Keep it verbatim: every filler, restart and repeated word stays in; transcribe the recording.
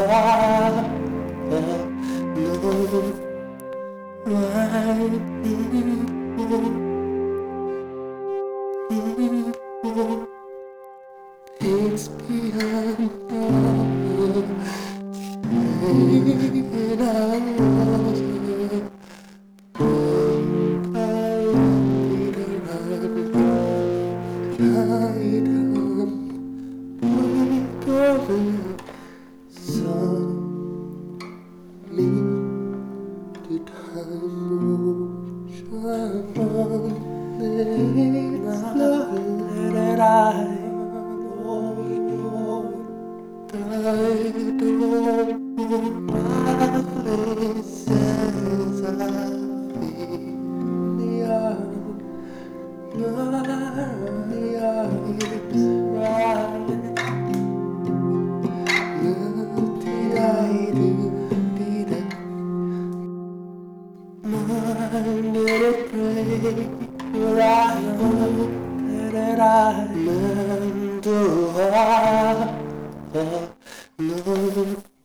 I know why people it's beyond all and I was some me to time motion that I know I don't my places I feel the earth, the earth is right. Mind it break where I hope that I meant to have no